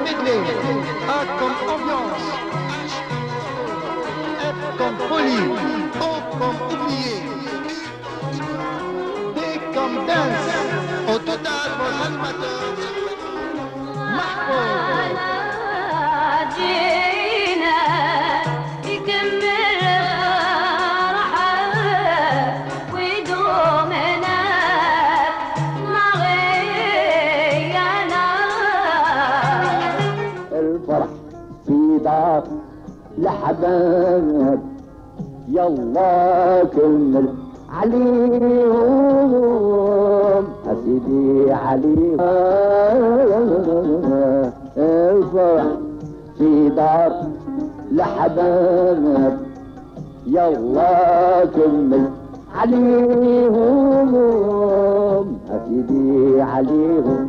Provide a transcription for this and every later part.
medley. A comme ambiance, F comme folie, O comme oublié, D comme dance. Au total, vos animateurs, Mahfouz. لحباب يلا كمل عليهم أسيدي عليهم الفرح في دار لحباب يلا كمل عليهم أسيدي عليهم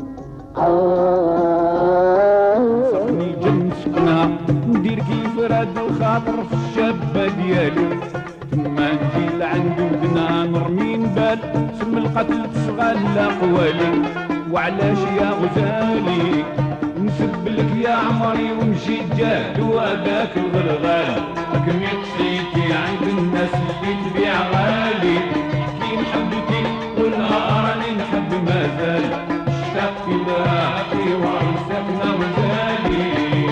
صفني جنسكنا ندير كيف راد الخاطر في الشابة ديالي ثم نجي لعند ودنا نرمي نبال سم القتل تشغل الاقوالي وعلاش يا غزالي نسب لك يا عمري ونجي جاد وهذاك الغلغال كمي قصيتي عند الناس اللي تبيع غالي كي نحبتي قولها راني نحب مازال اشتقت لها وعرسكنا مازالي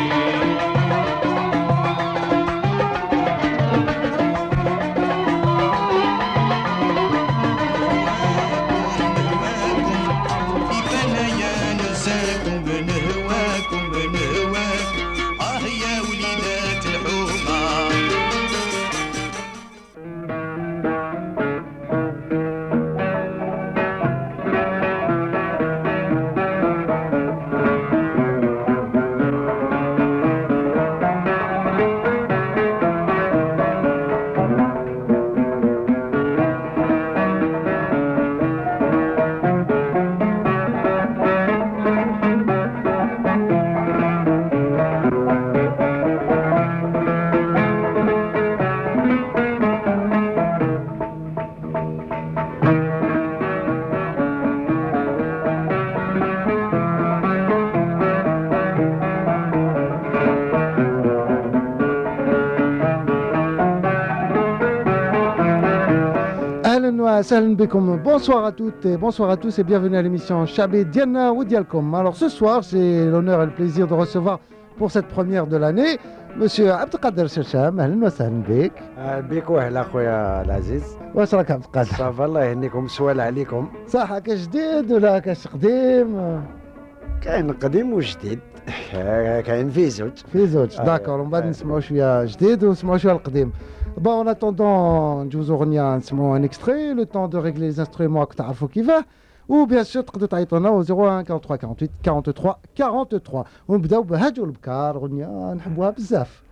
Salam alaikum. Bonsoir à toutes et bonsoir à tous et bienvenue à l'émission Chabé Diana ou Dialcom. Alors ce soir, j'ai l'honneur et le plaisir de recevoir pour cette première de l'année Monsieur Abdelkader Chercham. Ahlan wa sahlan bik. بك واهلا خويا العزيز. واش راك عبدالقادر؟ صافا الله يهنيكم سوال عليكم. صح كاش جديد ولا كاش قديم؟ كاين قديم وجديد. كاين في زوج. في زوج داكور ومن بعد نسمعوا شويه جديد ونسمعوا شويه القديم. Bon, en attendant, نجوزو غنية نسمعوا un extrait, le temps de régler les instruments que تعرفوا كيفاه ou bien sûr تقدروا تعيطوا لنا au 01 43 48 43 43 ونبداو بهاجو البكار غنية نحبوها بزاف.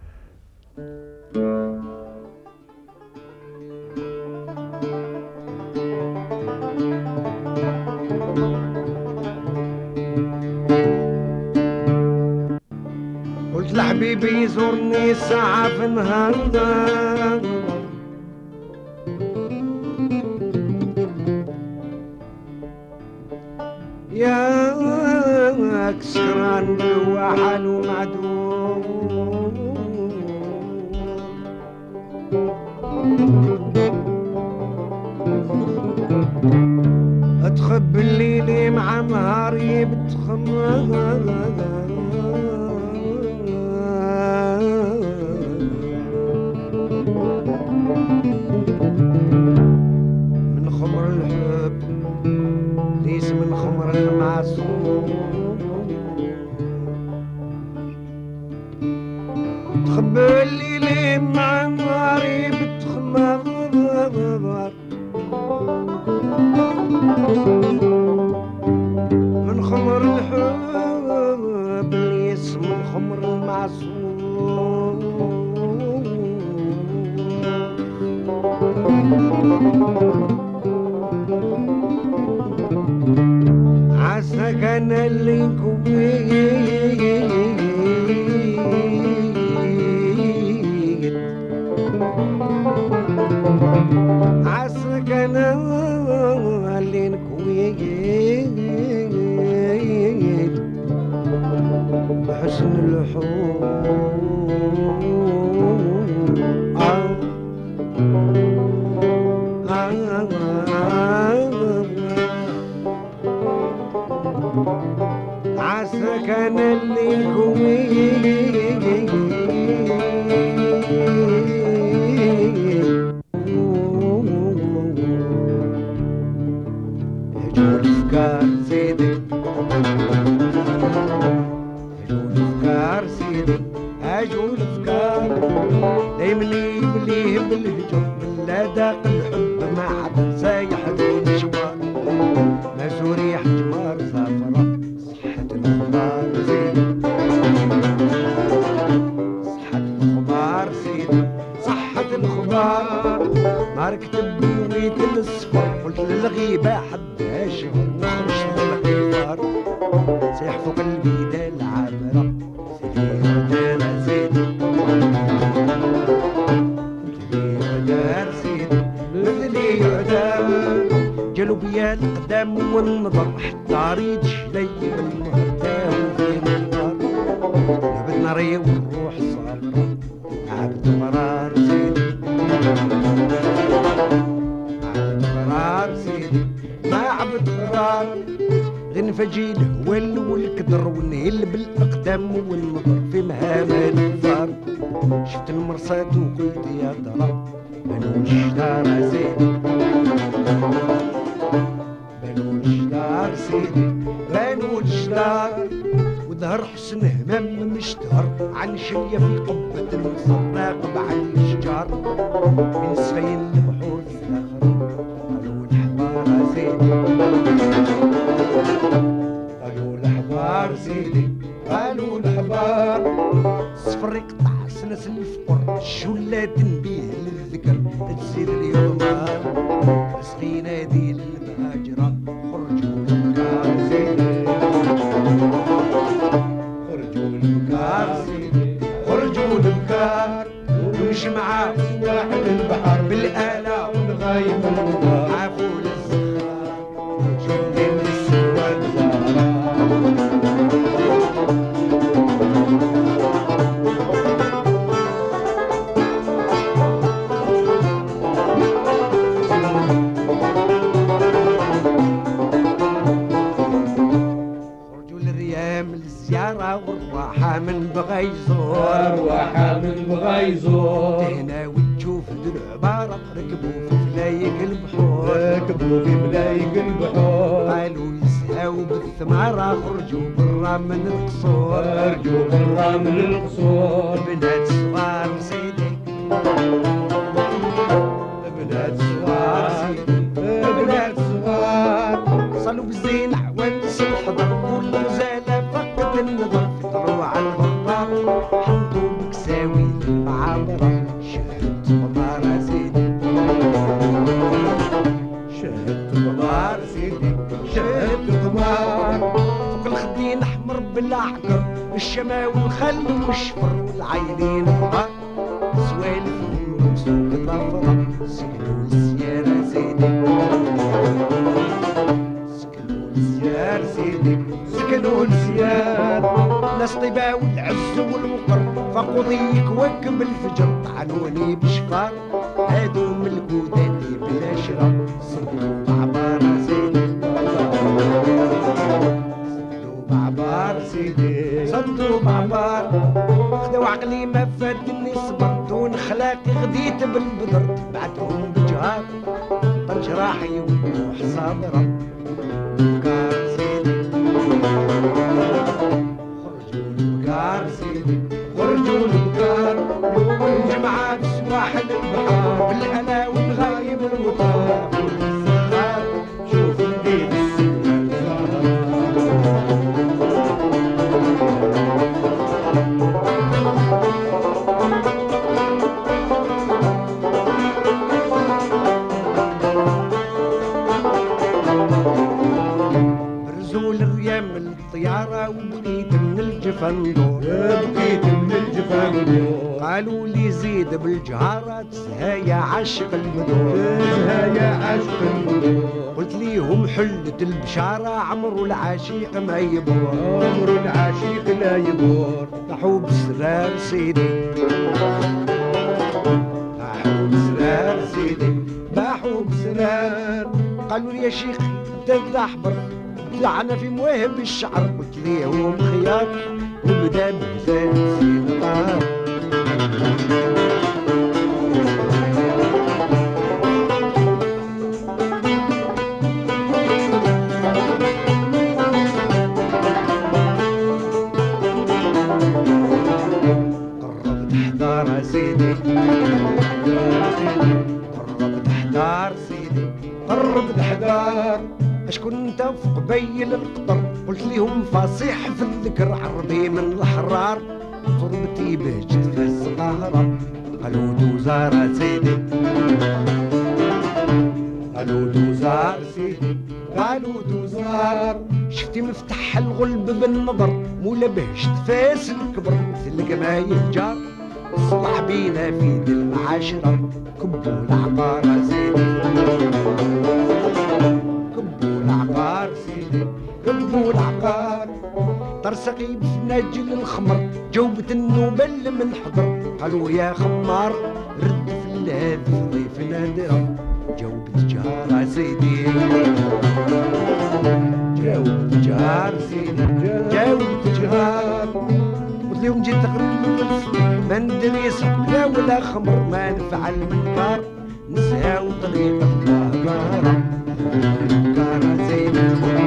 قلت لحبيبي يزورني ساعة في النهار يا سكران بوحل ومعدوم اتخب الليل مع نهاري بتخمر من خمر الحب ليس من خمر المعصوم تخبى الليل مع نهاري بتخمر من خمر الحب ليس من خمر المعصوم عسى كان اللي كويت عسى كان اللي كويت حسن الحب عساك انا اللي هجول افكار سيدي هجول افكار سيدي هجول افكار دايما يبليه بالهجوم لا داق الحب ما حد سايح دون شوار ما سوريح جمار سافرة صحة الخبار زيدي صحة الخبار سيدي صحة الخبار نهار كتب نويت الصفر قلت للغيبة حدها شهر نخرج للقفار سيح فوق البيدة العامرة سيدي رجال زيدي مثلي عدار سيدي مثلي عدار جلو بيا القدام والنظر حتى ريد شلي بالمهتاه وفي النار نبت ناري والروح صابرة عبد مرار سيدي عبد مرار سيدي ما عبد مرار غنفجي الهوال والكدر ونهل بالاقدام والنظر في مهام الفار شفت المرصاد وقلت يا ترى بنو الشدار سيدي بنو الشدار سيدي بنو الشدار وظهر حسن همام مشتهر عن شلية في قبة النصر راقب عن الشجار من سفين البحور في الآخر قالوا الحمار سيدي قالوا الحمار سيدي قالوا الحمار صفر يقطع سنس الفقر الشلة تنبيه للذكر تجزير اليوم نهار سقينا دي المهاجرة خرجوا الأفكار سيدي خرجوا الأفكار سيدي خرجوا الأفكار ونمشي معاه واحد البحر بالآلة ونغايب المطار عافوا للزخار شوفي السواد والراحة من بغى يزور الراحة من بغى يزور هنا وتشوف ذو العبارة ركبوا في فلايق البحور ركبوا في فلايق البحور قالوا يسهوا بالثمارة خرجوا برا من القصور خرجوا برا من القصور بنات صغار سيدي بنات صغار سيدي بنات صغار صلوا بالزين عوانس الحضر والغزالة فقد النظر فطروا على الغرار حطوا بكساوي المعابرة شهدت غبار سيدي شهدت غبار سيدي شهدت غبار فوق الخدين احمر بالاحجر الشماوي والخل والشفر والعينين غبار سوالفهم سوق ظفرة سكنوا السيارة سيدي سكنوا السيارة سيدي سكنوا السيارة ناس طيبة والعز والوقر فقضيك وكب الفجر طعنوني بشفار هادو ملكوا ذاتي بلا شرا صدوا بعبار سيدي صدوا بعبار سيدي صدوا بعبار خدوا عقلي ما فاتني صبر دون خلاقي غديت بالبدر بعتهم بجهار طنج راحي وروح صابرة كار سيدي خرجوا البكار سيدي خرجوا البكار يوم الجمعة بسواحل البحر بالأنا والغايب المطار والسخار شوف الدين برزول الريام الطيارة وبقيت من الجفن دور بقيت من الجفن قالوا لي زيد بالجهارات هيا عاشق المدور قلت ليهم حلة البشارة عمرو العاشق ما يبور طاحوا بسرار سيدي باحوا بسرار قالوا لي يا شيخ انت احبر طلعنا في مواهب الشعر قلت ليهم خيار نبدا بهزال سيد طار قربت حضار سيدي قربت حضار سيدي قربت حضار اشكون انت في قبيل القطر قلت ليهم فصيح في الذكر عربي من الحرار تربتي بهجت في الصغارة قالوا دوزار سيدي قالوا دوزار سيدي قالوا دوزار شفتي مفتح الغلب بالنظر مولا بهجت فاس الكبر مثل قمايل جار صلح بينا في دي المعاشرة كبوا العقار سيدي العقار سيدي كبوا العقار ترسقي بفناجل الخمر جوبة النوبل من حضر قالوا يا خمار رد في الهادي ضيف نادرة جوبة جار سيدي جوبة جار سيدي جوبة جار قلت لهم جيت تغرب ما ندري سكرة ولا خمر ما نفعل من كار نسهاو طريق الله كار سيدي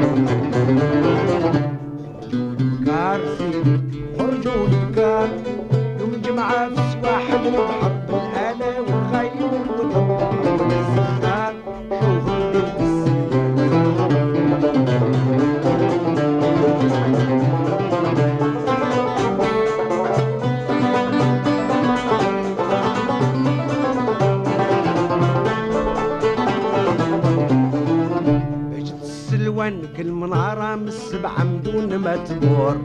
كار سيدي خرجوا الكار يوم الجمعة في سواحل البحر بالآلة والخيل والقطر والسخار شوفوا كل منارة من السبعة مدون ما تدور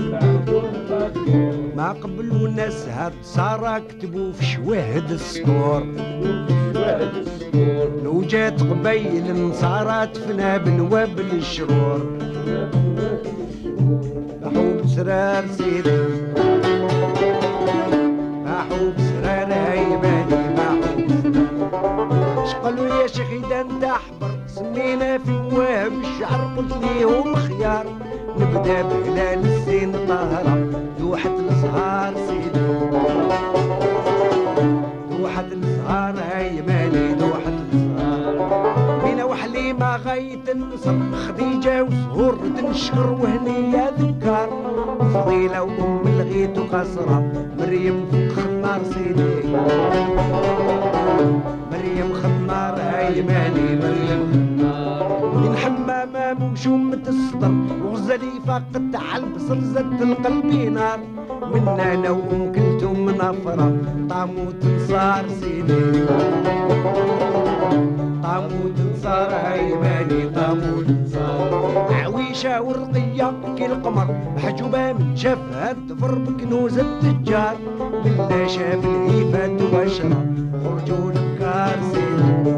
ما قبلوا ناس هاد صارا كتبوا في شواهد السطور لو جات قبيل النصارى تفنى بنواب الشرور باحوا بسرار سيدي باحوا بسرار هيباني باحوا بسرار شقالوا يا شيخ اذا انت احبر سمينا في مواهب الشعر قلت ليهم خيار نبدا بهلال الزين طاهرة لوحة الزهار سيدي لوحة الزهار هاي مالي لوحة الزهار بينا وحليمة غاية النصر خديجة وزهور تنشكر وهنية ذكار فضيلة وأم الغيت وقصرة مريم خنار سيدي مريم خنار هاي مالي مريم خنار من حمامة وشومة الصدر وغزلي فقدت على البصر زدت القلب نار من انا وام كلثوم منافرة طاموت نصار سيدي طاموت نصار هاي مالي طاموت نصار عويشة ورقية كي القمر محجوبة من شافها تفر بكنوز التجار بالله شاف الهيفات وبشرة خرجوا الكار سيدي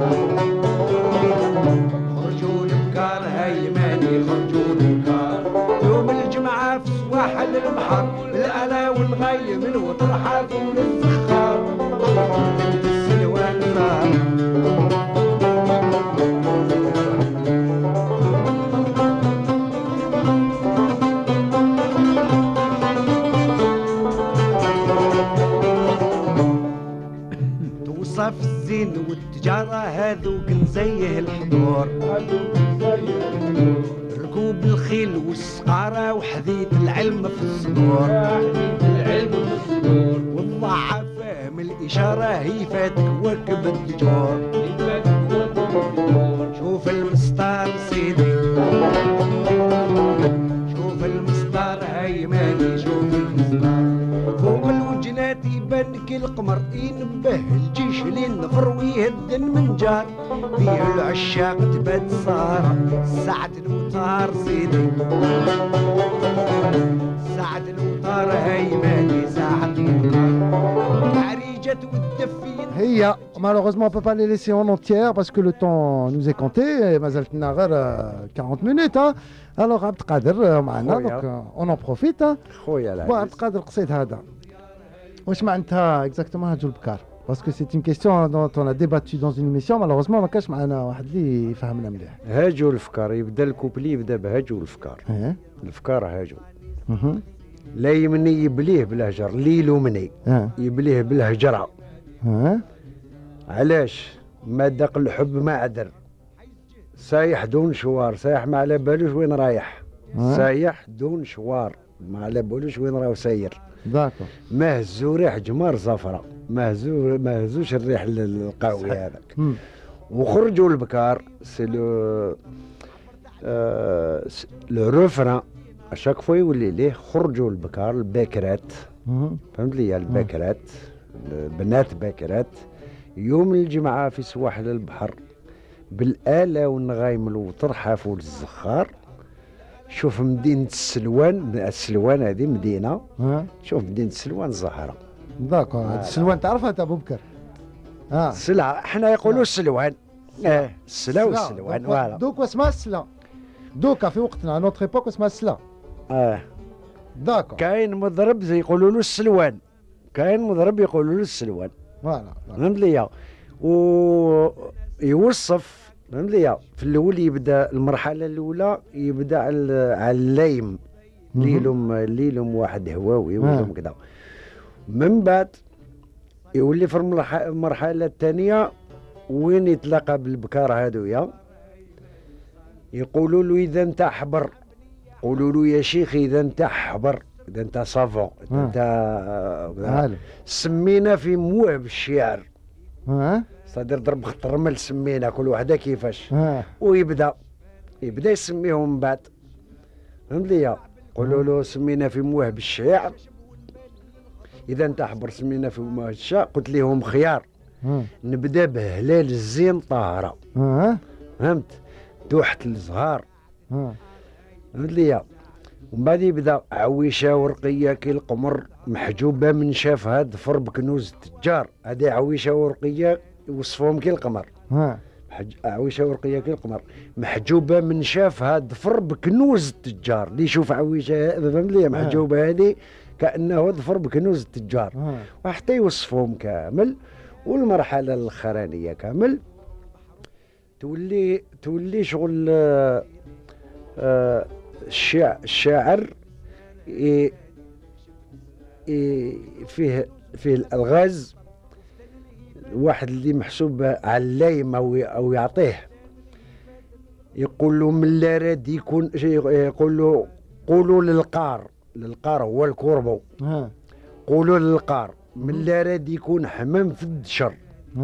خرجوا الكار هاي مالي خرجوا الكار يوم الجمعة في سواحل البحر الألا والغي من وطرحة فول الزخار السلوان صار توصف الزين والتجارة هذوك نزيه الحضور ركوب الخيل والسقارة وحديث العلم في الصدور والضعفة من الإشارة هي فاتك وكب الدجور شوف المسطار سيدي شوف المسطار هاي مالي شوف المسطار فوق الوجنات يبان كي القمر ينبه الجيش للنفر ويهدن من جار فيه العشاق تبات صارة سعد الوطار سيدي سعد الوطار هاي مالي سعد الوطار البرد والدفين. هي malheureusement on peut pas les laisser en entière parce que le temps nous est compté. ما زلتنا غير 40 minutes. Alors عبد القادر معنا donc on en profite. خويا عبد العزيز القادر القصيد هذا واش معناتها exactement هاجو البكار؟ parce que c'est une question dont on a débattu dans une émission. malheureusement ما كاش معنا واحد اللي يفهمنا مليح. هاجو الفكار يبدا الكوبلي يبدا بهاجو الفكار. ايه الفكار هاجو لا يمني يبليه بالهجر ليل ومني يبليه بالهجرة. علاش ما داق الحب ما عدر سايح دون شوار سايح ما على بالوش وين رايح. سايح دون شوار ما على بالوش وين راه ساير. داكو ما هزو ريح جمار زفرة ما هزوش الريح القوي هذاك. وخرجوا البكار سي لو روفران اشاك فوا يولي ليه خرجوا البكار الباكرات. فهمت لي الباكرات بنات باكرات يوم الجمعة في سواحل البحر بالآلة والنغايم الوتر حافوا الزخار. شوف مدينة السلوان هذه مدينة. شوف مدينة السلوان زهرة. داكو السلوان تعرفها انت ابو بكر؟ السلعة احنا يقولوا السلوان. السلا والسلوان فوالا. دوك واسمها السلا. دوكا في وقتنا نوتر ايبوك اسمها السلا. داكو كاين مضرب يقولوا له السلوان كاين مضرب يقولوا له السلوان. فوالا فهمت ليا ويوصف. فهمت ليا في الاول يبدا المرحله الاولى يبدا على الليم ليلهم واحد هواوي ولهم كذا. من بعد يولي في المرحله الثانيه وين يتلاقى بالبكار هذويا يقولوا له اذا انت حبر قولوا له يا شيخ اذا انت حبر اذا انت صافون انت سمينا في موه بالشعر. صدر ضرب خط الرمل سمينا كل وحده كيفاش. ويبدا يسميهم من بعد. فهمت ليا قولوا له سمينا في موه بالشعر اذا انت حبر سمينا في موه بالشعر. قلت لهم خيار نبدا بهلال الزين طاهره. فهمت دوحه الزهار. فهمت ليا ومن بعد يبدا عويشه ورقيه كي القمر محجوبه من شافها ظفر بكنوز التجار. هذه عويشه ورقيه يوصفوهم كي القمر. عويشه ورقيه كي القمر محجوبه من شافها ظفر بكنوز التجار. اللي يشوف عويشه فهمت ليا محجوبه هذه كانه ظفر بكنوز التجار. وحتى يوصفوهم كامل. والمرحله الاخرانيه كامل تولي شغل الشاعر فيه الالغاز واحد اللي محسوب على اللايم او يعطيه. يقول له من لا راد يكون يقول له قولوا للقار هو الكوربو. قولوا للقار من لا راد يكون حمام في الدشر.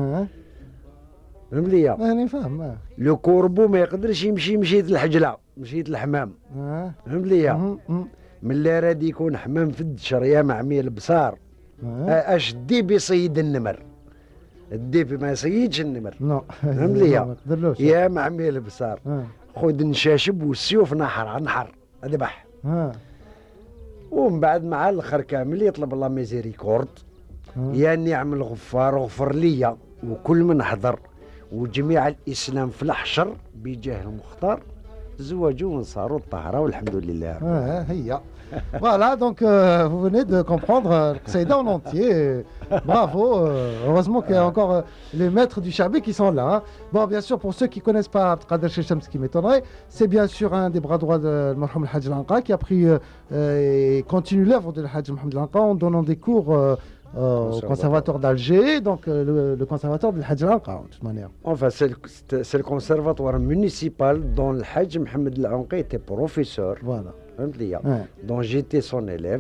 فهمت ليا؟ انا فاهم. لو كوربو ما يقدرش يمشي مشيت الحجله مشيت الحمام. فهمت ليا؟ من لا راد يكون حمام في الدشر يا معمي البصار. اش الديب يصيد النمر. الديب ما يصيدش النمر. فهمت ليا؟ يا معمي البصار. خذ نشاشب والسيوف نحر اذبح. ومن بعد مع الاخر كامل يطلب الله ميزيريكورد. يا نعم الغفار اغفر ليا وكل من حضر وجميع الاسلام في الحشر بجاه المختار زواجوا ونصاروا الطهره والحمد لله. هي voilà donc vous venez de comprendre Qsaïda en entier. Bravo. Heureusement qu'il y a encore les maîtres du Chabi qui sont là. Hein. Bon, bien sûr, pour ceux qui ne connaissent pas Abdelkader Checham, ce qui m'étonnerait, c'est bien sûr un des bras droits de Mohamed El Hadj Lanqa qui a pris et continue l'œuvre de El Hadj Mohamed Lanqa en donnant des cours au conservatoire d'Alger, donc le conservatoire de El Hadj Lanqa, de toute manière. Enfin, c'est le conservatoire municipal dont El Hadj Mohamed Lanqa était professeur. Voilà. Donc j'étais son élève.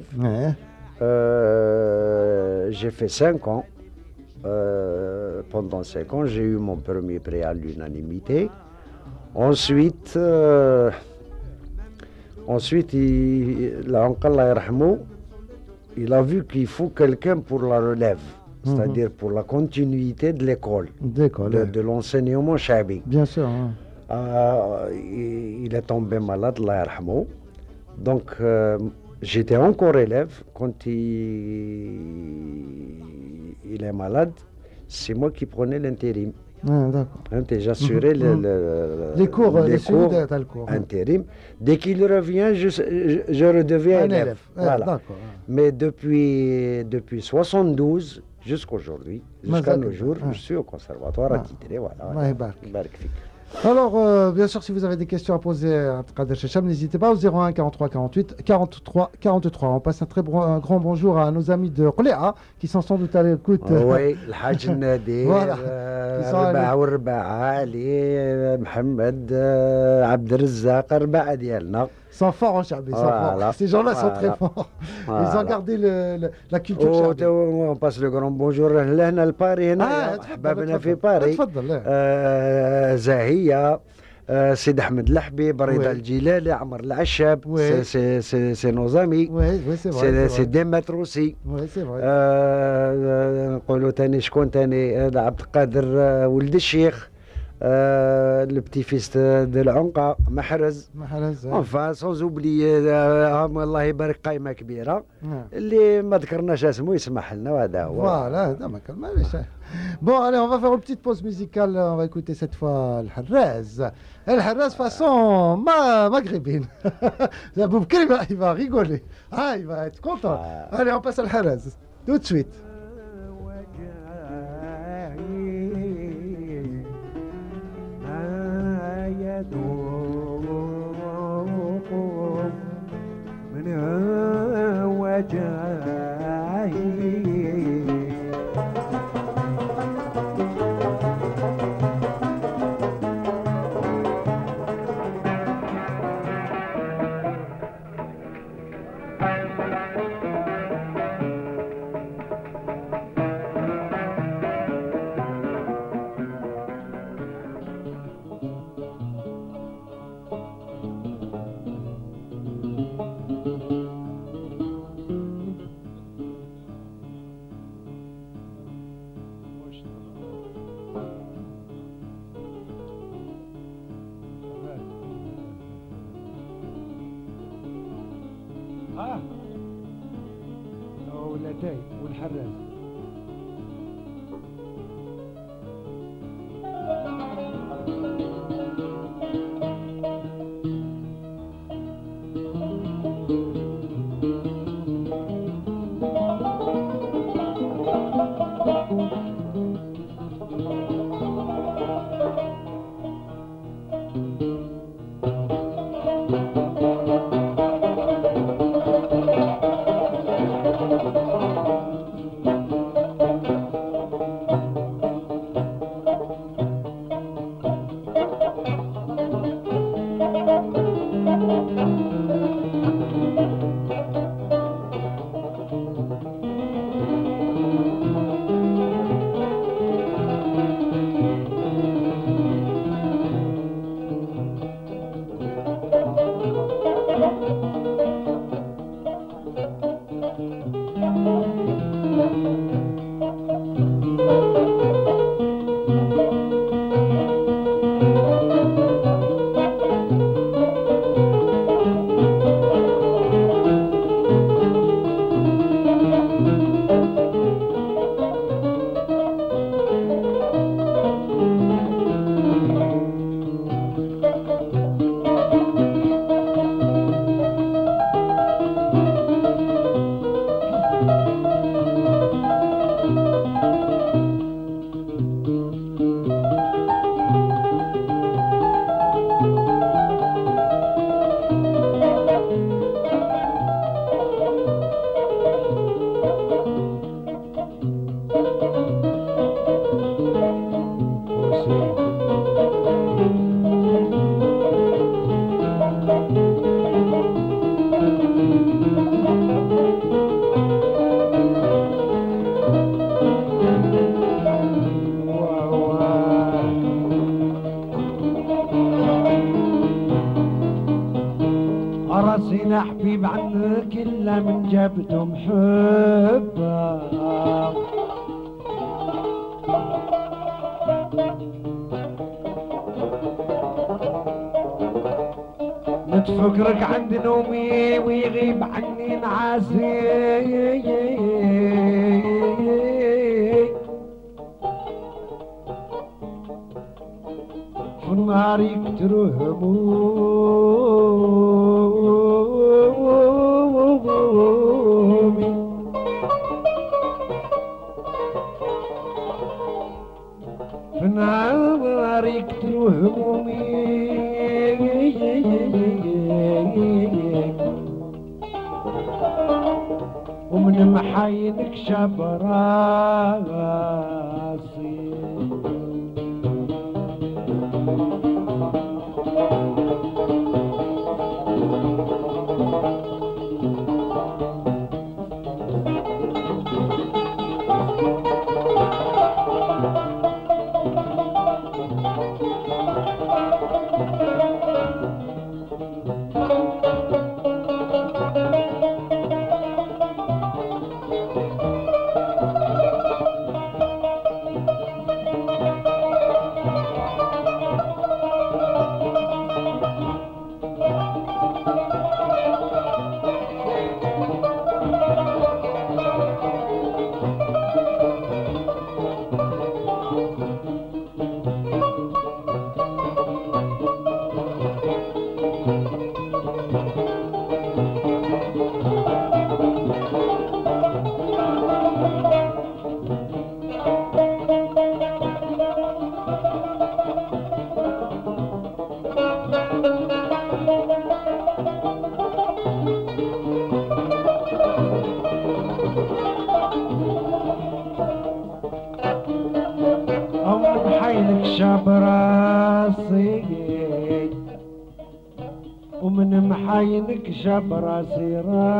J'ai fait 5 ans. Pendant 5 ans, j'ai eu mon premier prix à l'unanimité. Ensuite, il a vu qu'il faut quelqu'un pour la relève, c'est-à-dire pour la continuité de l'école, de l'enseignement chabi. Bien sûr. Il est tombé malade, Allah yarhamou. Donc, j'étais encore élève quand il est malade, c'est moi qui prenais l'intérim. D'accord. J'assurais les cours intérim. Dès qu'il revient, je redeviens élève. Voilà. Mais depuis 72 jusqu'aujourd'hui, jusqu'à nos jours, je suis au conservatoire attitré. Voilà. Alors, bien sûr, si vous avez des questions à poser à Abdelkader Checham, n'hésitez pas au 01 43 48 43 43. On passe un grand bonjour à nos amis de Qléa qui sont sans doute à l'écoute. Oui, le Hajj Nadir, Ali, Mohamed, Abdelrazak, Arba'a dialna. Ils sont forts en Chabi, ces gens-là sont très forts. Ils ont gardé la culture Chabi. On passe le grand bonjour à Paris, Babna في Paris. زاهية سيد أحمد الحبيب رضا الجلالي عمر العشاب سي نوزامي سي ديمات روسي نقولوا تاني شكون تاني عبد القادر ولد الشيخ le petit-fils de العنقة محرز enfin sans oublier الله يبارك قايمة كبيرة اللي ما ذكرناش اسمه يسمح لنا وهذا هو voilà هذا ما كان معليش. Bon, allez, on va faire une petite pause musicale. On va écouter cette fois le Harraz façon maghrébine. Boubkri, il va rigoler. Ah, il va être content. Allez, on passe à Harraz. Tout de suite. ولدي والحراز راسينا حبيب عنك إلا من جبته محبة نتفكرك عند نومي ويغيب عني نعاسي نهارك ترهمومي في نهارك ترهمومي ومن محاينك شبراسي شبراسي ومن محاينك شبراسي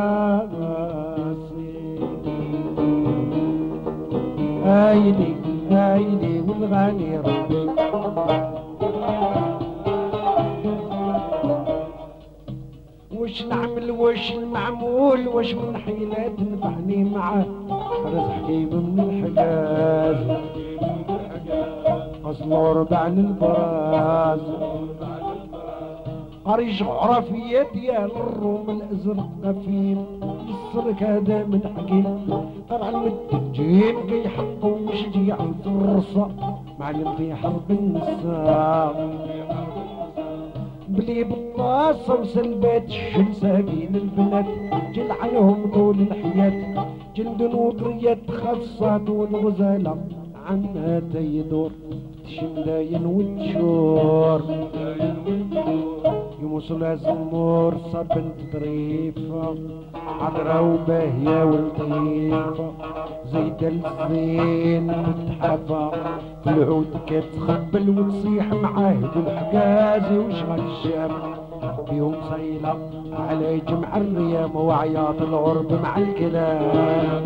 راسي عيني عيني والغالي ربي وش نعمل وش المعمول وش من حيلة تنفعني معه حرز حكيم من الحجاز أصل ربع للبراز أريج عرفية ديال الروم الأزرق غفين السرك هذا من حكيم قرع المتجين كي حقه وشجيع الفرصة معلم في حرب النساء بلي بالطاسة وسلبات الشمساقين البنات جل عليهم طول الحياة جلد وطريات خاصات والغزالة عنها تيدور تشمداين وتشور يوصل الزمور صبنت طريفة عذرا وباهية ولطيفة زيد الزين متحفة في العود كتخبل وتصيح معاه بالحجازي وشغل الشام بيهم صيلة على جمع الريام وعياط الغرب مع الكلام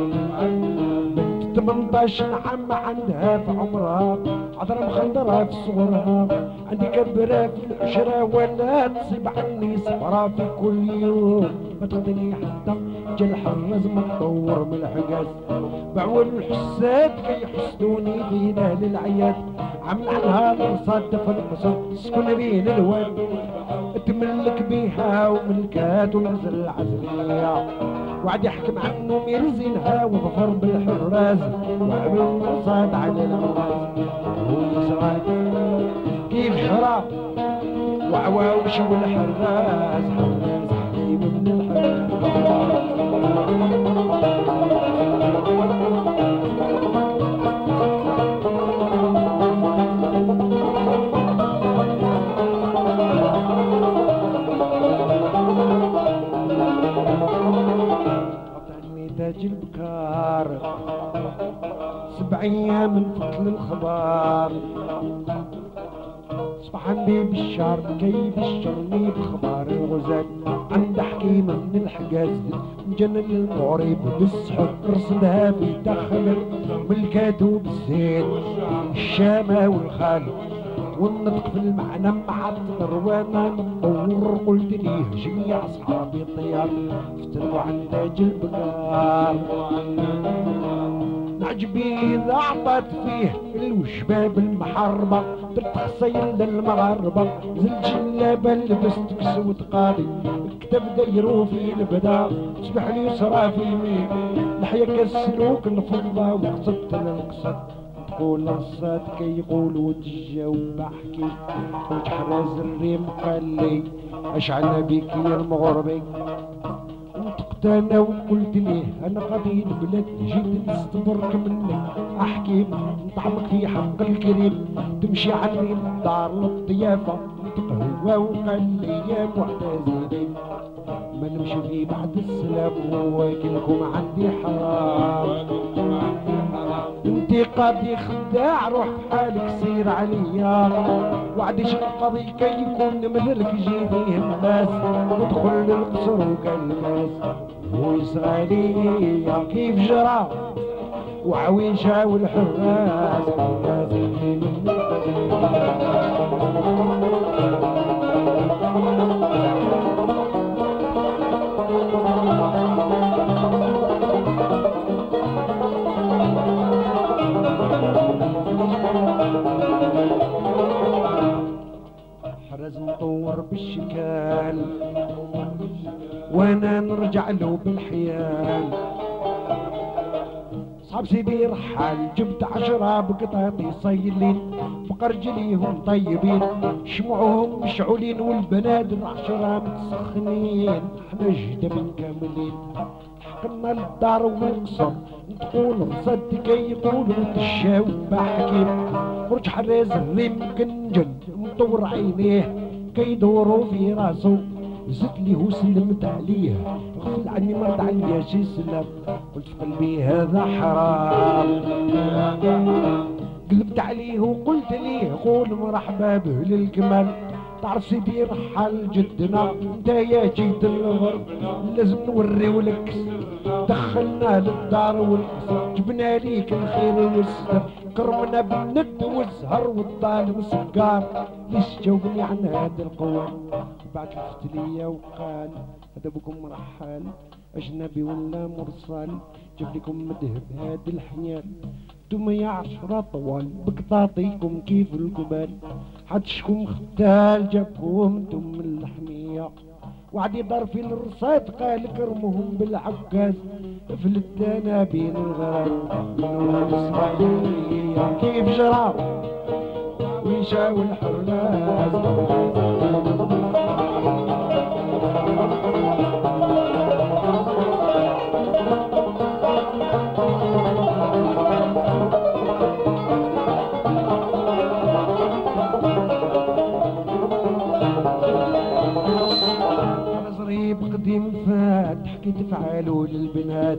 18 عام عندها في عمرها عذرا مخندرة في صغرها عندي كبرة في العشرة ولا تصيب عني صفرة في كل يوم ما تاخدني حتى جا الحرز مطور من الحجاز بعول الحساد كيحسدوني فينا للعياد عمل عنها الرصاد في القصر تسكن بين الواد تملك بيها وملكات ونزل العزلية وعد يحكم عنه يرزنها وظفر بالحراز وعمل الرصاد على الغراز ويسراد كيف شراب وعواوش والحراز حراز حبيب من الحراز تاج البكار 7 أيام من فصل الخبار صباحا بي بالشهر كي بشرني بخبار الغزال عند حكيمة من الحجاز مجنن المغرب بالسحر رصدها بيدخل بالكادو بالزين الشامة والخال والنطق في المعنى معطر وانا مطور قلت ليه جميع اصحابي الطيار افترقوا عن تاج البقار نعجبي اذا عطت فيه الوشباب المحربة درت خصيل للمغاربة زل جلابة لبست كسوة قاضي الكتاب دايرو في البدا تصبح اليسرى في اليمين لحية كالسلوك الفضة وقصدت للقصد تقول الصاد كيقولوا تجاوب بحكي قلت حراز الريم قال لي اشعل بك يا المغربي نطقت انا وقلت ليه انا غادي البلاد جيت نستبرك منك احكي نطعمك في حق الكريم تمشي عني الدار للضيافه نتقهوى وقال لي يا معتزلين ما نمشي في بعد السلام واكلكم عندي حرام انتي قاضي خداع روح حالك سير عليا وعديش القاضي كي يكون ملك جيني هماس ودخل للقصر وقال الماس ويسغالي كيف جرى وعويشة والحراس حرز نطور بالشكال وانا نرجع له بالحيال صعب سيدي رحال جبت 10 بقطاطي صيلين بقرجليهم طيبين شمعهم مشعولين والبنادر 10 متسخنين احنا جدب كاملين حقنا للدار والقصر نقول صد كي يقولوا تشاو بحكيم خرج حراز الريم كنجل مطور عينيه كيدوروا في راسو زدت ليه وسلمت عليه غفل عني مرض عليا شي سلام قلت في قلبي هذا حرام قلبت عليه وقلت ليه قول مرحبا به للكمال تعرف سيدي رحل جدنا انت يا جيت الغرب لازم نوريو لك دخلنا للدار والقصر جبنا ليك الخير والستر كرمنا بالند والزهر والظالم سكار ليش جاوبني عن هذا القوام بعد لفت ليا وقال هذا بكم مرحل اجنبي ولا مرسل جاب لكم مدهب هاد الحيال انتم يا 10 طوال بقطاطيكم كيف الجبال حدشكم ختال جابكم انتم من الحمية وعدي ضر في الرصاد قال كرمهم بالعكاز فلت لنا بين الغرام كيف جرى ويشاو الحراس قديم فات حكيت فعالو للبنات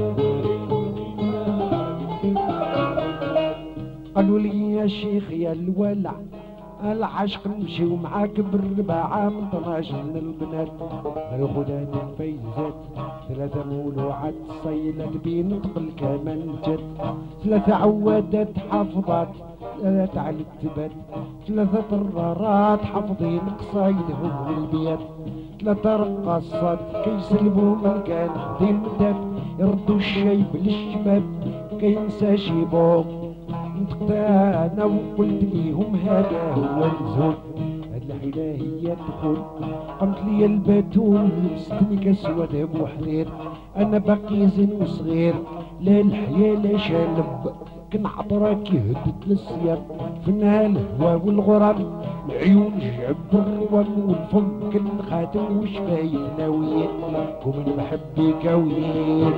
قالوا لي يا شيخ يا الولع العشق نمشيو معاك بالرباعة من 12 من البنات الغداد الفيزات 3 مولوعات صيلات بنطق الكمانجات 3 عوادات حافظات 3 على التبات 3 طرارات حافظين قصايدهم والبيات 3 رقاصات كيسلبوا من كان خديم داب يردوا الشاي بالشباب كينسى شيبوب نطقت انا وقلت ليهم هذا هو الزول هاد الحيلة هي الدخول قمت لي البتول لبستني كسوة ابو حرير انا باقي زين وصغير لا الحياة لا شالب كنعبرك هدت للسير فينا الهوا والغرام العيون جعب الروام والفم كالخاتم وشفايف ناويين ومن محبي كاويين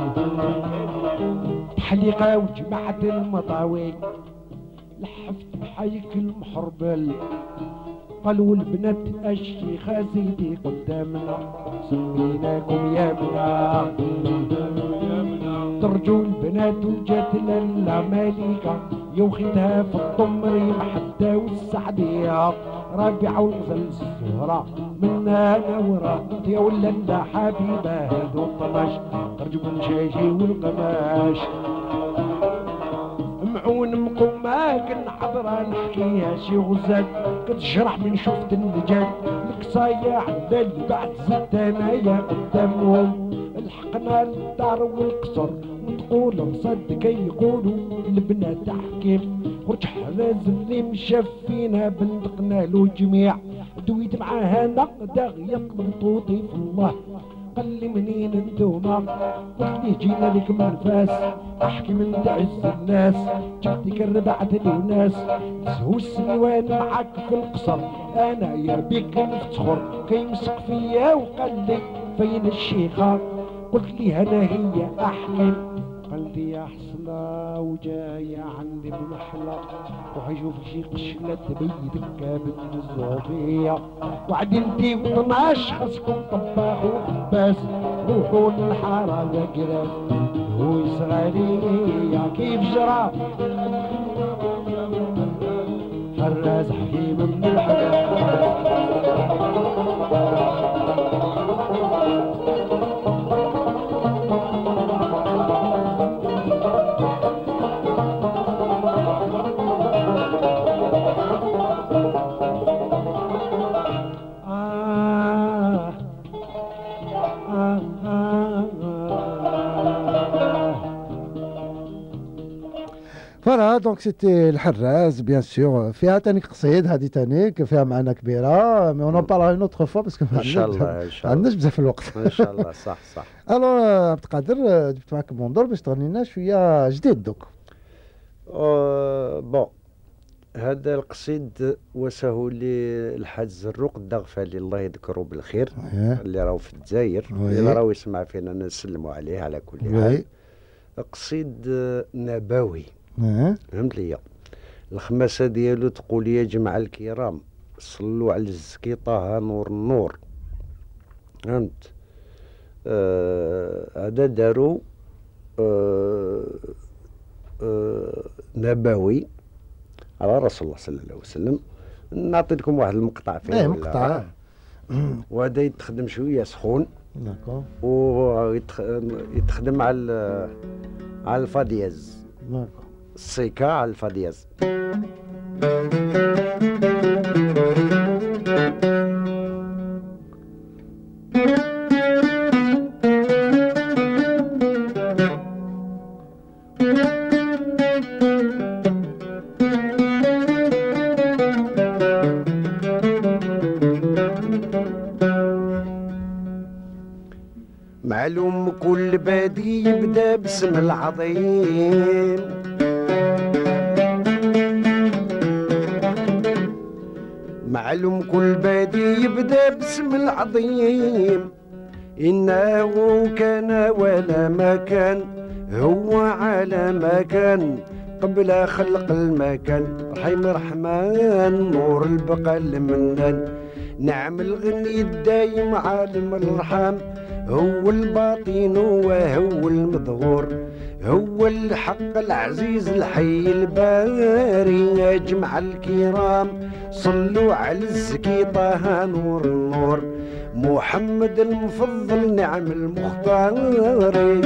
تحليقة وجمعت المطاوي لحفت بحيك المحربل قالوا البنات الشيخة سيدي قدامنا سميناكم يا بنا ترجوا البنات وجات للملكة يوخدها في الطمري محدة والسعدية رابعة والغزل الزهرة منا انا ورا يا ولا لا حبيبة هادو الطماش ترجوا الشاجي والقماش معون مقوماك الحضرة نحكيها شي غزال كتجرح من شفت النجال القصايا عدال بعد زدت انايا قدامهم الحقنا للدار والقصر ونقول مصدق يقولوا البنات حكيم خرج حراز اللي مشاف فينا بندقنا له جميع دويت معاها نقدر يقبل طوطي في الله قال لي منين انتوما؟ قلت لي جينا لك من فاس احكي من تعز الناس، جبتك ربعتني وناس تسهو السنوان معاك في القصر، انا يا بيك نفتخر كيمسك فيا وقال لي فين الشيخة؟ قلت لي هنا هي احكي، قال لي يا حسنة وجاية عندي بمحلة وحيشوف شي قشلة بيدك بنت الزوفية، وعد انتي و12 خاصكم طباخ وقباس، روحوا للحارة ذاكراس هو صغارية كيف جرى حراس حكيم من الحراس. فوالا دونك سيتي الحراز بيان سور، فيها تاني قصيد هذه تانيك فيها معنى كبيره، مي اون ان بارلا اون اوتر فوا باسكو ان شاء الله ان شاء الله عندناش بزاف الوقت. ان شاء الله صح صح. الو عبد القادر جبت معاك المنظور باش تغني لنا شويه جديد دوك. بون هذا القصيد وسهو لي الحاج زروق الدغفالي الله يذكره بالخير اللي راهو في الجزائر، اللي راهو يسمع فينا نسلموا عليه على كل حال. قصيد نبوي فهمت ليا. الخماسه ديالو تقول يا جماعه الكرام صلوا على الزكي طه نور النور، فهمت. هذا دارو نبوي على رسول الله صلى الله عليه وسلم. نعطي لكم واحد المقطع فيه مقطع وهذا يتخدم شويه سخون داكور ويتخدم على الفادياز داكور السيكا على الفادياز. معلوم كل بادي يبدا باسم العظيم، معلوم كل بادي يبدا باسم العظيم، إنه كان ولا ما كان هو على ما كان قبل خلق المكان، رحيم الرحمن نور البقاء المنان، نعم الغني الدايم عالم الرحام، هو الباطن وهو المظهور، هو الحق العزيز الحي الباري. يا جماعة الكرام صلوا على الزكي طه نور النور، محمد المفضل نعم المختار.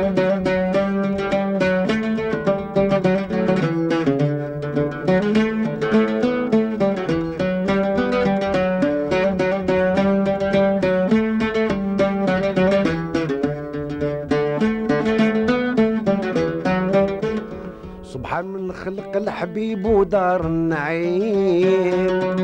سبحان من خلق الحبيب ودار النعيم،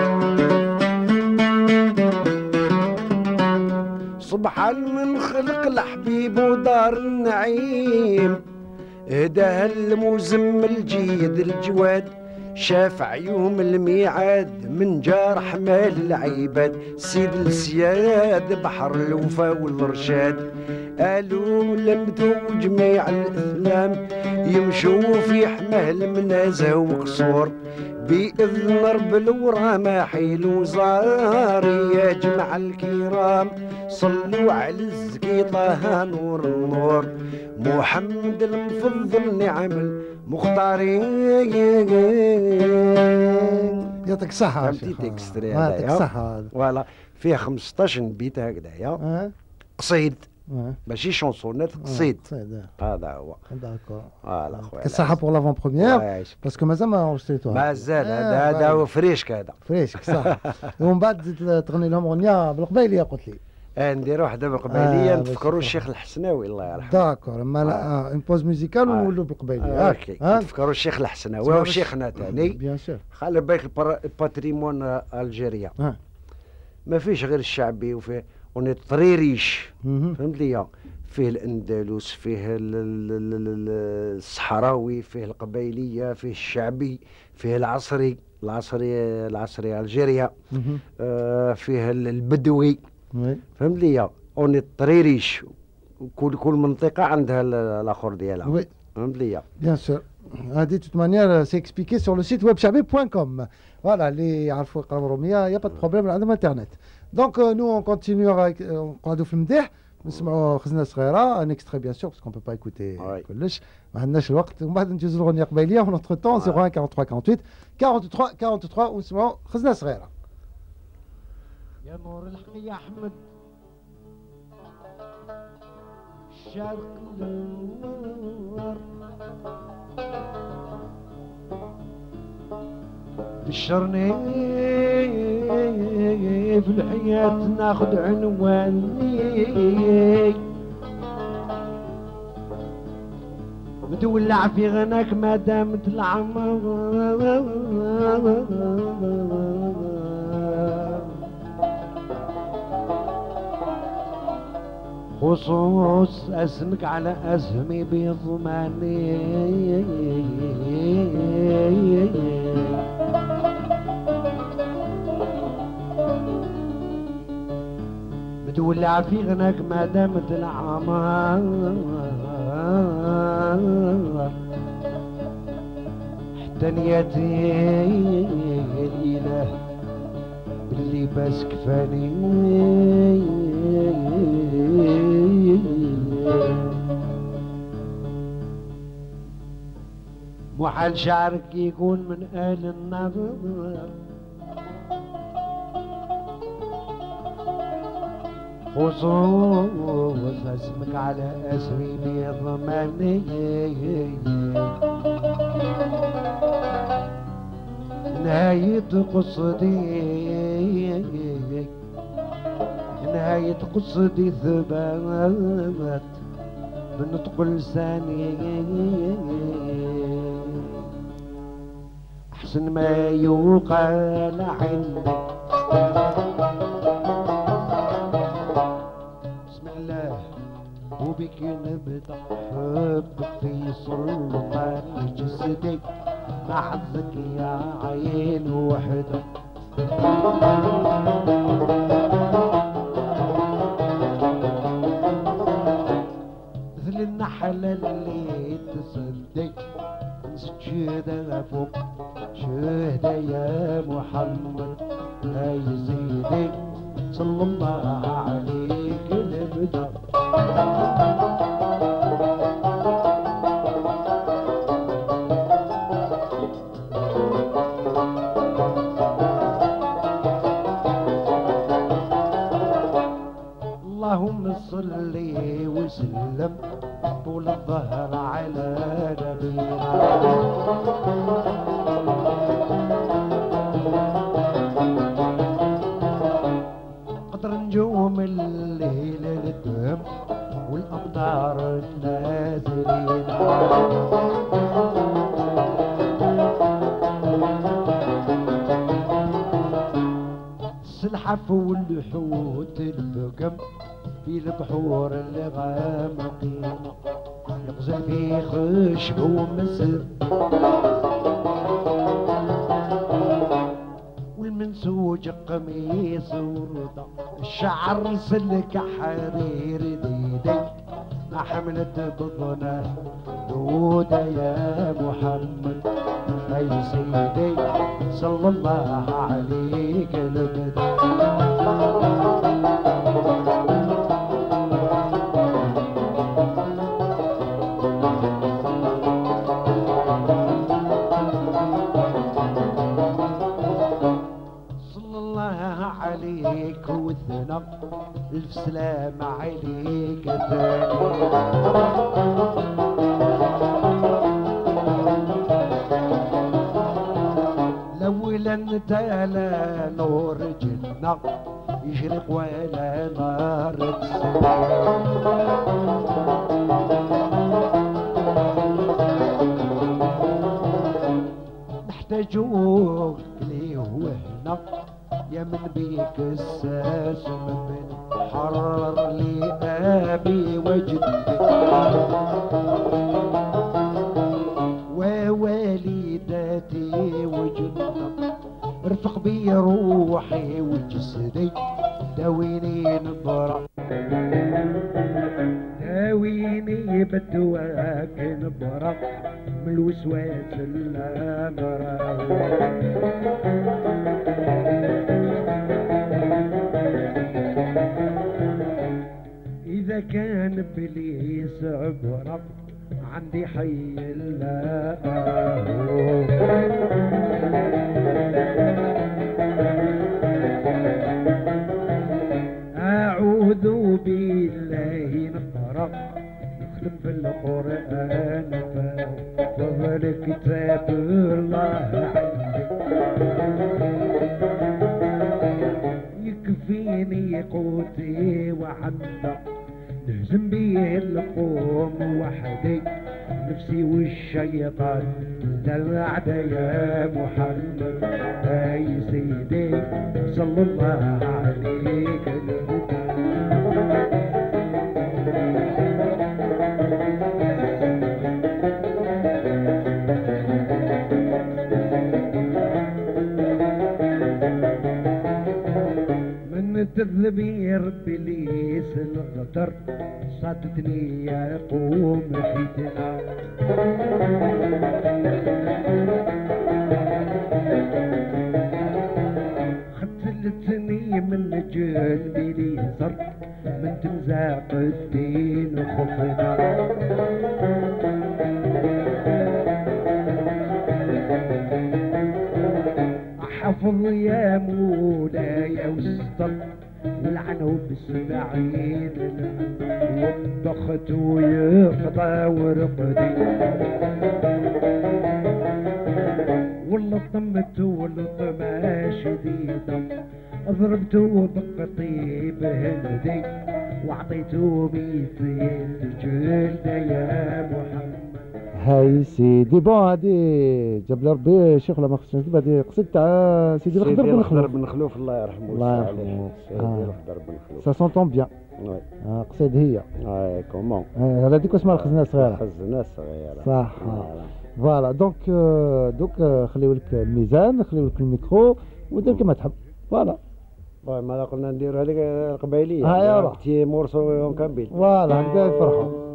سبحان من خلق الحبيب ودار النعيم، هداه المزمل جيد الجواد، شافع يوم الميعاد من جار حمال العباد، سيد السياد بحر الوفا والرشاد، قالوا لمدوا جميع الإسلام يمشوا في حماه المنازه وقصور، بإذن رب الورى ما حيل وزاري. يا جماعة الكرام صلوا على الزكي طه نور النور، محمد المفضل نعم المختارين. يعطيك الصحة. فهمتي تكستري يعطيك الصحة. فوالا فيه 15 بيت هكذايا قصيد ماشي شونسونات قصيد. هذا هو. داكور. فوالا خويا. كالصحة بور لافون بروميير باسكو مازال ما اونستريتوها. مازال هذا هو فريشك هذا. فريشك صح. ومن بعد تغني لهم اغنية بالقبيلية قلت لي. نديرو وحده بالقبيليه نتفكروا الشيخ الحسناوي الله يرحمه. داكور اما اون بوز ميوزيكال ونولوا بالقبيليه. اوكي نتفكروا الشيخ الحسناوي وشيخنا ثاني بيان سور. خلي بالك الباتريمون الجيريا ما فيش غير الشعبي ونطريريش فهمت لي. فيه الاندلس، فيه الصحراوي، فيه القبيليه، فيه الشعبي، فيه العصري الجيريا، فيه البدوي فهمت لي. ونطريريش كل منطقه عندها الاخر ديالها فهمت لي. بيان سور. هذه توت مانيير سي اكسبيكي سور لو سيت webchabi.com. فوالا اللي يعرفوا يقراو روميه يا با بروبليم عندهم انترنت. دونك نو اون كونتينيو نقعدوا في المديح نسمعوا خزنه صغيره ان اكستري بيان سور باسكو با ايكوتي كلش ما عندناش الوقت. ومن بعد ندوزوا الاغنيه قبيليه ونوتر طون 01 43 48 43 ونسمعوا خزنه صغيره. يا نور الحق يا احمد الشرق النور بشرني في الحياة ناخد عنواني متولع في غناك ما دامت العمر خصوص اسمك على اسمي بضماني متولع في غناك ما دامت العمر حتى نياتي الاله باللباس كفاني محال شعرك يكون من اهل النظر خصوص اسمك على اسمي بضماني نهاية قصدي نهاية قصدي ثبات بنطق لساني أحسن ما يقال عندك بسم الله وبك نبدأ حبك في سلطان جسدك مع حظك يا عين وحدك مثل النحلة اللي تصدق سجدها فوق شهدة يا محمد هاي سيدي صلى الله عليك البدر اللهم صل وسلم طول الظهر على نبينا قدر نجوم الليل الدم والامطار النازلين السلحف والحوت البقم في البحور اللي غامقين يغزل في خشب ومسر والمنسوج قميص ورده الشعر سلك حرير ديدي ما حملت بطنه دودة يا محمد اي سيدي صلى الله عليك البدر عليك والثنى الف سلام عليك ثاني الاول انت لا نور جنة يشرق ولا نار محتاجوك ليه وهنا يا من بيك الساس ومن حرر لي ابي وجدي ووالدتي وجدنا ارفق بي روحي وجسدي داويني نبرة داويني بدواك نبرة من الوسواس الامرة إذا كان بليس عبرة عندي حي الله أعوذ بالله نقرأ نختم في القرآن فضل كتاب الله عندي يكفيني قوتي وحده نهزم بيه القوم وحدي نفسي والشيطان دلعت يا محمد يا سيدي صلى الله عليك من تذبير بليس الغدر صادتني يا قوم حيتنا خذلتني من جلدي لي صرت من تنزاق الدين خفنا حفظ يا مولاي وستر ولعنه بالسبعين وبخت ويقضى ورقدي والله طمت والطمة شديدة ضربته بقطي بهندي وعطيته 200 جلدة يا محمد هاي سيدي بون هادي جاب لي ربي شيخ ولا ما خصنيش نكتب هادي قصيد تاع سيدي الخضر بن خلوف الله يرحمه الله يرحمه سيدي الخضر بن خلوف سا سونتون بيان قصيد هي كومون هذيك اسمها الخزنه الصغيره الخزنه الصغيره صح فوالا دونك خليو لك الميزان خليو لك الميكرو ودير كما تحب فوالا ماذا قلنا نديرو هذيك القبايليه هاي روح تي مورسو كامبيل فوالا هكذا يفرحوا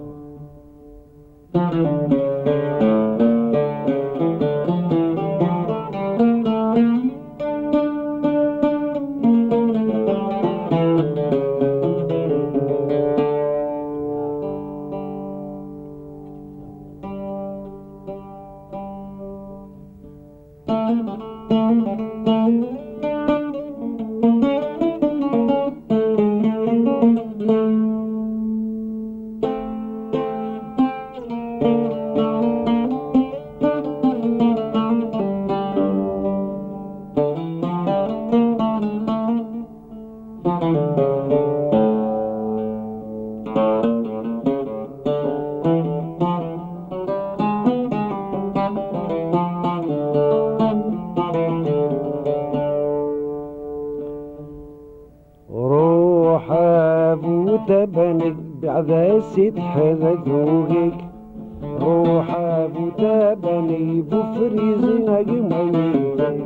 تبنك بعد سيد حذا ذوقك روح ابو تبني بفريزنا قميتك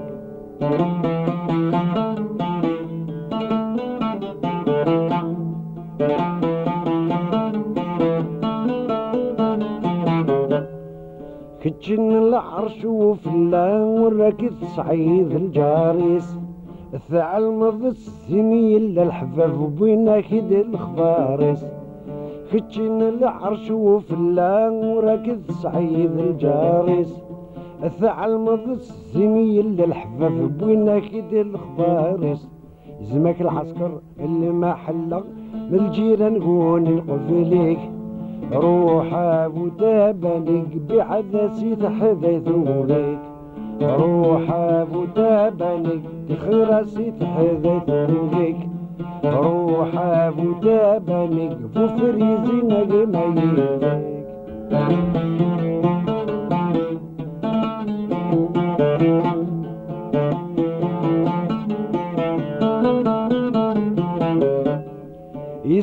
كتشن العرش وفلا وراكد صعيد الجاريس الثعلم السني الا الحفاف بينا كيد الخبارس كتشن العرش وفلا وراكد صعيد الجاريس الثعلم السني الا الحفاف بينا كيد الخبارس زمك العسكر اللي ما حلق من الجيران قوني نقفليك روح ابو دابنك بعدسي تحذي ثوريك روح ابو دابنك تخرسي تحذي ثوريك روح ابو دابنك بفريزي نقميتك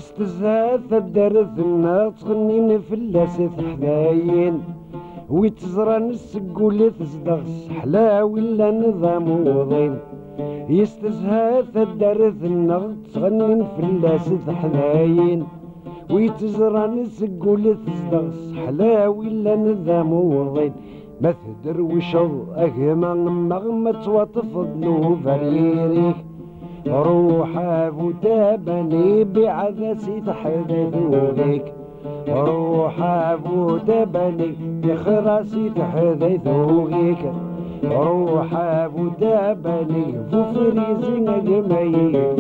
يستزهى الدرثنا تغنين فلاس حداين ويتزران السقول تزدغ السحلا ولا نظام وضين يستزهى الدرثنا تغنين فلاس حداين ويتزران السقول تزدغ السحلا ولا نظام وضين ما تدروش أهما ما توطف فريريك روح ابو بعدسي تحدثوك روح ابو بخراسي تحدثوك روح ابو فو فريزين جميل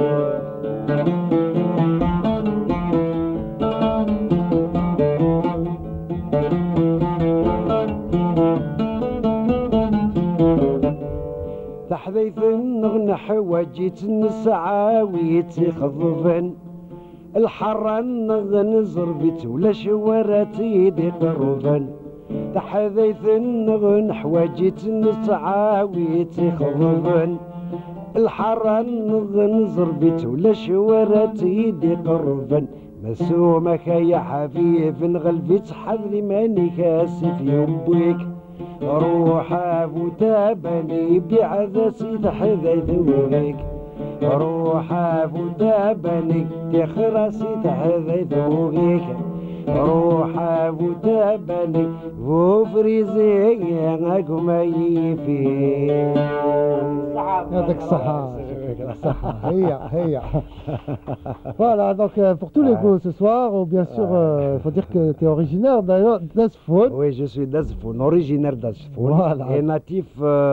تحذيث نغنى حواجيت النسعى ويتخضفن الحران نغنى زربت ولا شواراتي دي قربن تحذيث نغنى حواجيت النسعى ويتخضفن الحران نغنى زربت ولا شواراتي دي قربن مسومك يا حبيب غلبت حذري ماني كاسف يبويك روح ابو تابني بعدسي تحذيثوك روح ابو تابني تخرسي تحذيثوك روح ابو تابني وفريزي معكم يفي يعطيك الصحة الصحة هي Voilà, donc pour tous les goûts ce soir, ou bien sûr, il faut dire que tu es originaire d'ailleurs d'Azfoun. Oui, je suis d'Azfoun, originaire d'Azfoun, voilà. Et natif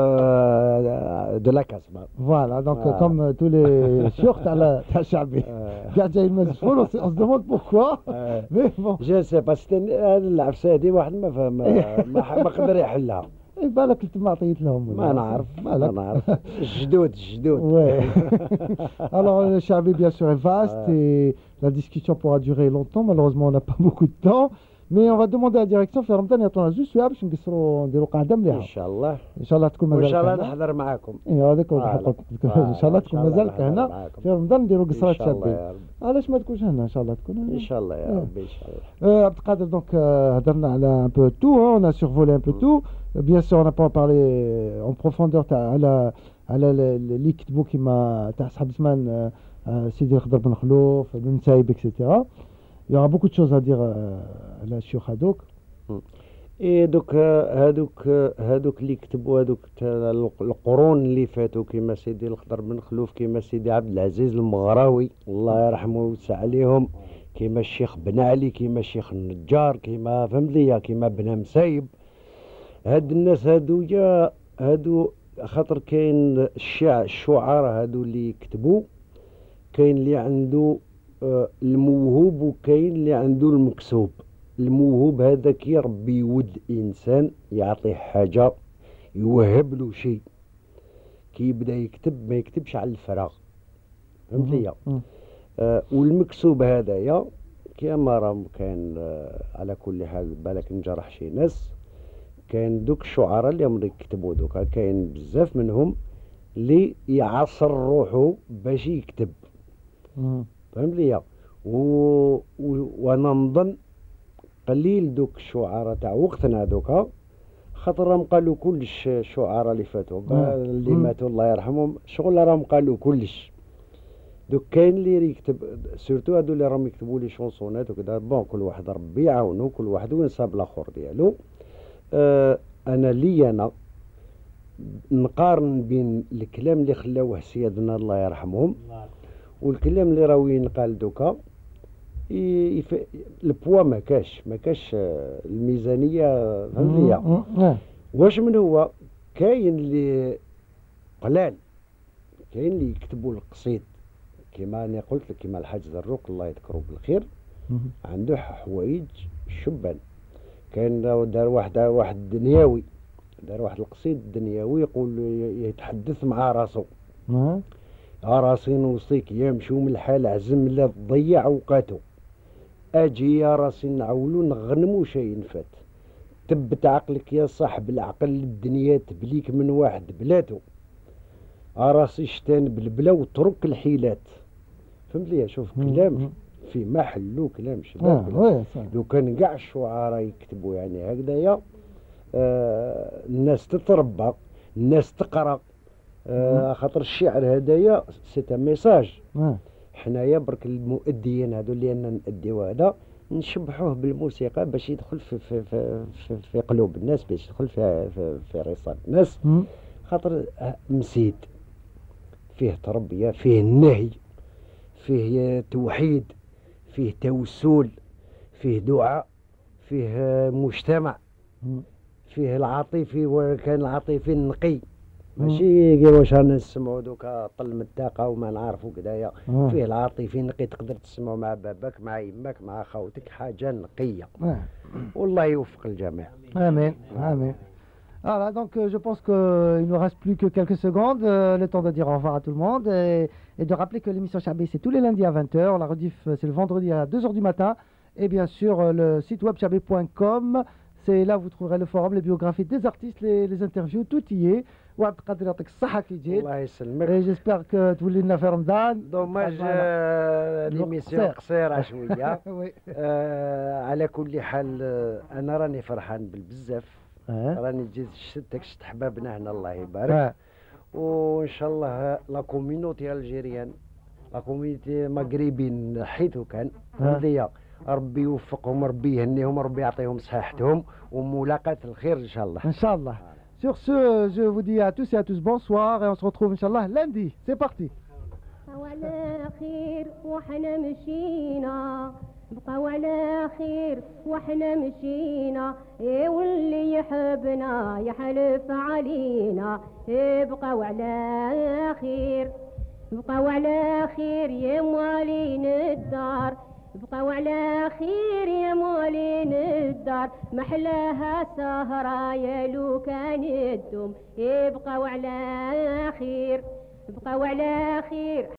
de la Casbah. Voilà, donc comme tous les shurts à la Chabi. On se demande pourquoi, mais bon. Je ne sais pas, c'était العفسة هذه واحد ما قدر يحلها. بالك انت ما عطيت لهم ما نعرف الجدود ouais. Alors le Chabi bien sûr est vaste et la discussion pourra durer longtemps. Malheureusement on n'a pas beaucoup de temps, mais on va demander à la direction في رمضان يعطونا زوج سوايع باش نقصروا نديروا قاعده مليحه ان شاء الله. ان شاء الله تكون مازال ان شاء الله نحضر معاكم. هذاك ان شاء الله تكون مازالك هنا في رمضان نديروا قصرات شابين. علاش ما تكونش هنا ان شاء الله تكون هنا ان شاء الله يا ربي ان شاء الله. عبد القادر دونك هضرنا على un peu tout, on a survolé un peu tout. Bien sûr on n'a pas parlé en profondeur على اللي كتبوا كيما تاع صاحب زمان سيدي الخضر بن خلوف بن سايب etc. Il y aura beaucoup de choses à dire على الشيوخ هذوك. ايه هذوك اللي كتبوا هذوك القرون اللي فاتوا كيما سيدي الخضر بن خلوف كيما سيدي عبد العزيز المغراوي الله يرحمه ويوسع عليهم كيما الشيخ بن علي كيما الشيخ النجار كيما فهمتي كيما بن مسايب هاد الناس هادو خاطر كاين الشعراء هادو اللي كتبوا كاين اللي عنده الموهوب وكاين اللي عنده المكسوب. الموهوب هذا كي ربي يود انسان يعطيه حاجه يوهب له شيء كي يبدا يكتب ما يكتبش على الفراغ فهمتي. والمكسوب هذايا كيما راه كاين على كل حال بالك نجرح شي ناس كاين دوك الشعراء اللي هم يكتبوا دوكا كاين بزاف منهم اللي يعصر روحه باش يكتب فهمت ليا. وانا نظن قليل دوك الشعراء تاع وقتنا دوكا خاطر راهم قالوا كلش الشعراء اللي فاتوا اللي ماتوا الله يرحمهم شغل راهم قالوا كلش. دوك كاين اللي يكتب سورتو هادو اللي راهم يكتبوا لي شونسونات وكذا بون كل واحد ربي يعاونو كل واحد وين صاب الاخر ديالو. انا لي نقارن بين الكلام اللي خلاوه سيادنا الله يرحمهم والكلام اللي راهو ينقال دوكا البوا ما كاش الميزانيه فهمتيا. واش من هو كاين اللي قلال كاين اللي يكتبوا القصيد كما انا قلت لك كما الحاج زروق الله يذكره بالخير عنده حوايج شبان. كان دار واحد دنياوي دار واحد القصيد دنياوي يقول يتحدث مع راسه راسي نوصيك يا مشوم الحال عزم لا تضيع اوقاته اجي يا راسي نعولو نغنمو شي فات تبت عقلك يا صاحب العقل الدنيا تبليك من واحد بلاتو راسي شتان بالبلا وترك الحيلات فهمت لي. شوف كلام في محل كلام شباب. لو كان كاع الشعراء يكتبوا يعني هكذايا، الناس تتربى، الناس تقرا، خاطر الشعر هدايا سي ان ميساج. حنايا برك المؤديين هذو اللي انا نأديو هذا نشبحوه بالموسيقى باش يدخل في قلوب الناس، باش يدخل في رصاد الناس. خاطر مسيد فيه تربيه، فيه النهي، فيه توحيد، فيه توسل، فيه دعاء، فيه مجتمع، فيه العاطفي، وكان العاطفي النقي، ماشي واش رانا نسمعوا دوكا طل من الطاقه وما نعرفوا كدايا. فيه العاطفي نقي، تقدر تسمعوا مع باباك، مع يماك، مع خوتك، حاجه نقيه. والله يوفق الجميع. امين امين. Voilà, donc je pense qu'il ne nous reste plus que quelques secondes, le temps de dire au revoir à tout le monde et de rappeler que l'émission Chabé c'est tous les lundis à 20h, la rediff c'est le vendredi à 2h du matin et bien sûr le site web chabé.com, c'est là où vous trouverez le forum, les biographies des artistes, les interviews, tout y est. وعبد القادر يعطيك الصحة كي جيت. الله يسلمك. جيسبر كو تولي لنا في رمضان. دوماج ليميسيون قصيرة شوية. على كل حال أنا راني فرحان بالبزاف. راني جيت شتك شت حبابنا هنا الله يبارك. وإن شاء الله لا كوميونيتي الجيريان، لا كوميونيتي مغربيين حيث كان هذيا ربي يوفقهم، ربي يهنيهم، ربي يعطيهم صحتهم وملاقاة الخير إن شاء الله. إن شاء الله. Sur ce, je vous dis à tous et à tous bonsoir et on se retrouve Inch'Allah lundi. C'est parti. وعلى خير وحنا مشينا، بقى وعلى خير وحنا مشينا، واللي يحبنا يحلف علينا، بقى وعلى خير، بقى وعلى خير يا موالين الدار، بقى وعلى خير يا موالين الدار، محلاها سهرة يا لو كان الدم، يبقى وعلى خير، بقى وعلى خير.